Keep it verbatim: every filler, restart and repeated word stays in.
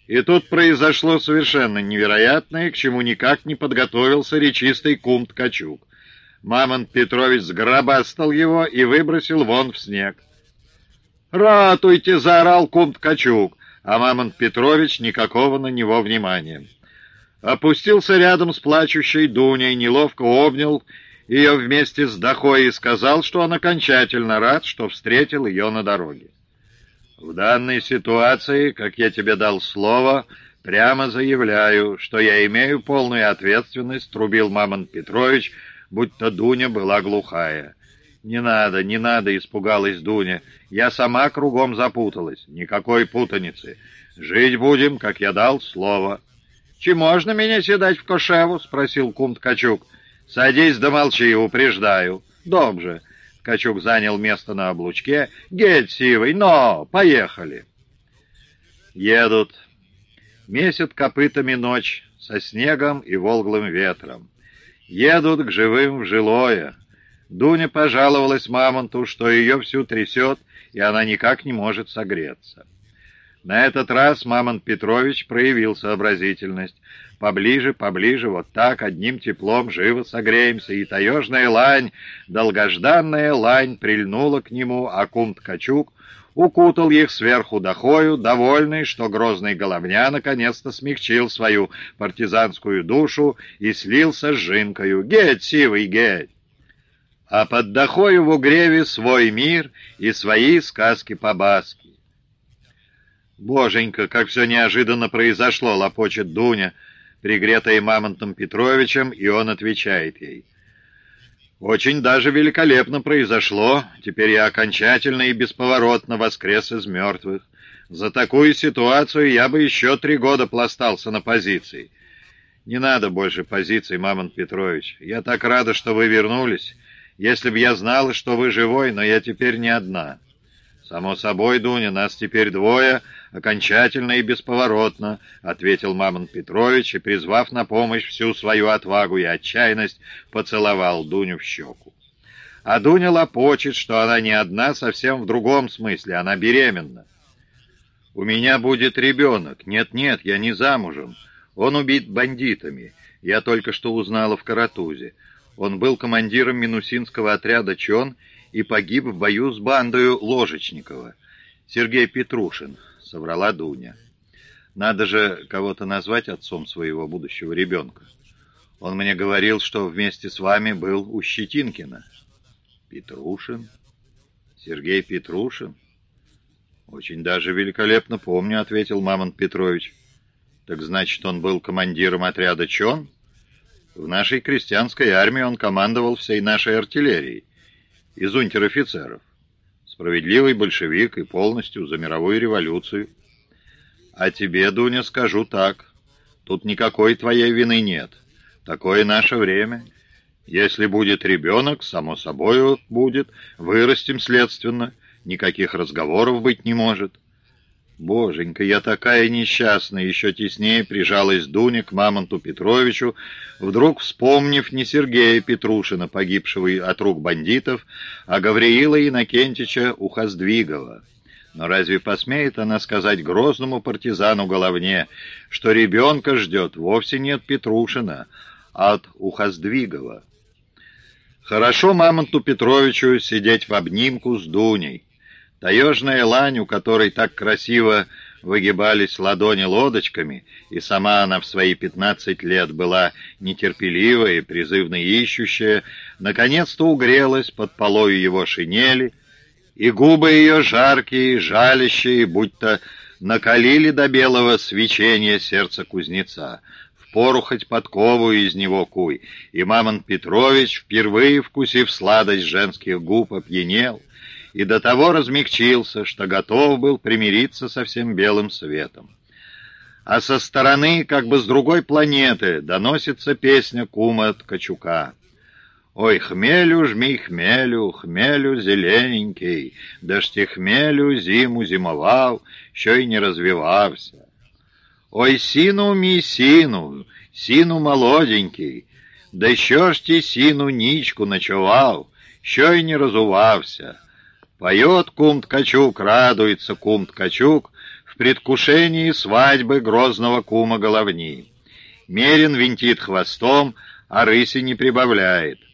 И тут произошло совершенно невероятное, к чему никак не подготовился речистый кум Ткачук. Мамонт Петрович сгробастал его и выбросил вон в снег. «Ратуйте!» — заорал кум Ткачук, а Мамонт Петрович никакого на него внимания. Опустился рядом с плачущей Дуней, неловко обнял ее вместе с Дахой и сказал, что он окончательно рад, что встретил ее на дороге. «В данной ситуации, как я тебе дал слово, прямо заявляю, что я имею полную ответственность», — трубил Мамонт Петрович, будто Дуня была глухая. «Не надо, не надо», — испугалась Дуня. «Я сама кругом запуталась. Никакой путаницы. Жить будем, как я дал слово». «Чи можно меня седать в кошеву?» — спросил кум Ткачук. «Садись да молчи, упреждаю». «Добже». Ткачук занял место на облучке. «Геть, сивый, но, поехали». Едут. Месят копытами ночь со снегом и волглым ветром. Едут к живым в жилое. Дуня пожаловалась Мамонту, что ее всю трясет, и она никак не может согреться. На этот раз Мамонт Петрович проявил сообразительность. Поближе, поближе, вот так, одним теплом живо согреемся, и таежная лань, долгожданная лань, прильнула к нему, а кум Ткачук укутал их сверху Дахою, довольный, что грозный головня наконец-то смягчил свою партизанскую душу и слился с Жинкою. «Геть, сивый, геть!» А под Дахою в угреве свой мир и свои сказки по-баски. «Боженька, как все неожиданно произошло!» — лопочет Дуня, пригретая Мамонтом Петровичем, и он отвечает ей. «Очень даже великолепно произошло. Теперь я окончательно и бесповоротно воскрес из мертвых. За такую ситуацию я бы еще три года пластался на позиции». «Не надо больше позиций, Мамонт Петрович. Я так рада, что вы вернулись. Если б я знала, что вы живой, но я теперь не одна». «Само собой, Дуня, нас теперь двое, окончательно и бесповоротно», — ответил Мамонт Петрович и, призвав на помощь всю свою отвагу и отчаянность, поцеловал Дуню в щеку. А Дуня лопочет, что она не одна, совсем в другом смысле, она беременна. «У меня будет ребенок. Нет-нет, я не замужем. Он убит бандитами. Я только что узнала в Каратузе. Он был командиром минусинского отряда «Чон» и погиб в бою с бандою Ложечникова. Сергей Петрушин», — соврала Дуня. «Надо же кого-то назвать отцом своего будущего ребенка. Он мне говорил, что вместе с вами был у Щетинкина». «Петрушин? Сергей Петрушин? Очень даже великолепно помню», — ответил Мамонт Петрович. «Так значит, он был командиром отряда «Чон»? В нашей крестьянской армии он командовал всей нашей артиллерией из унтер-офицеров. Справедливый большевик и полностью за мировую революцию. А тебе, Дуня, скажу так. Тут никакой твоей вины нет. Такое наше время. Если будет ребенок, само собой будет. Вырастим следственно. Никаких разговоров быть не может». «Боженька, я такая несчастная!» — еще теснее прижалась Дуня к Мамонту Петровичу, вдруг вспомнив не Сергея Петрушина, погибшего от рук бандитов, а Гавриила Иннокентича Ухоздвигова. Но разве посмеет она сказать грозному партизану Головне, что ребенка ждет вовсе не от Петрушина, а от Ухоздвигова? Хорошо Мамонту Петровичу сидеть в обнимку с Дуней. Таежная лань, у которой так красиво выгибались ладони лодочками, и сама она в свои пятнадцать лет была нетерпеливая и призывно ищущая, наконец-то угрелась под полою его шинели, и губы ее жаркие, жалящие, будто накалили до белого свечения сердца кузнеца. Впору хоть подкову из него куй, и Мамонт Петрович, впервые вкусив сладость женских губ, опьянел и до того размягчился, что готов был примириться со всем белым светом. А со стороны, как бы с другой планеты, доносится песня кума Ткачука. «Ой, хмелю, жми хмелю, хмелю зелененький, дождь хмелю зиму зимовал, що й не развивався. Ой, сину мій сину, сину молоденький, да що ж ті сину нічку ночував, що й не разувався». Поет кум Ткачук, радуется кум Ткачук, в в предвкушении свадьбы грозного кума Головни. Мерин винтит хвостом, а рыси не прибавляет.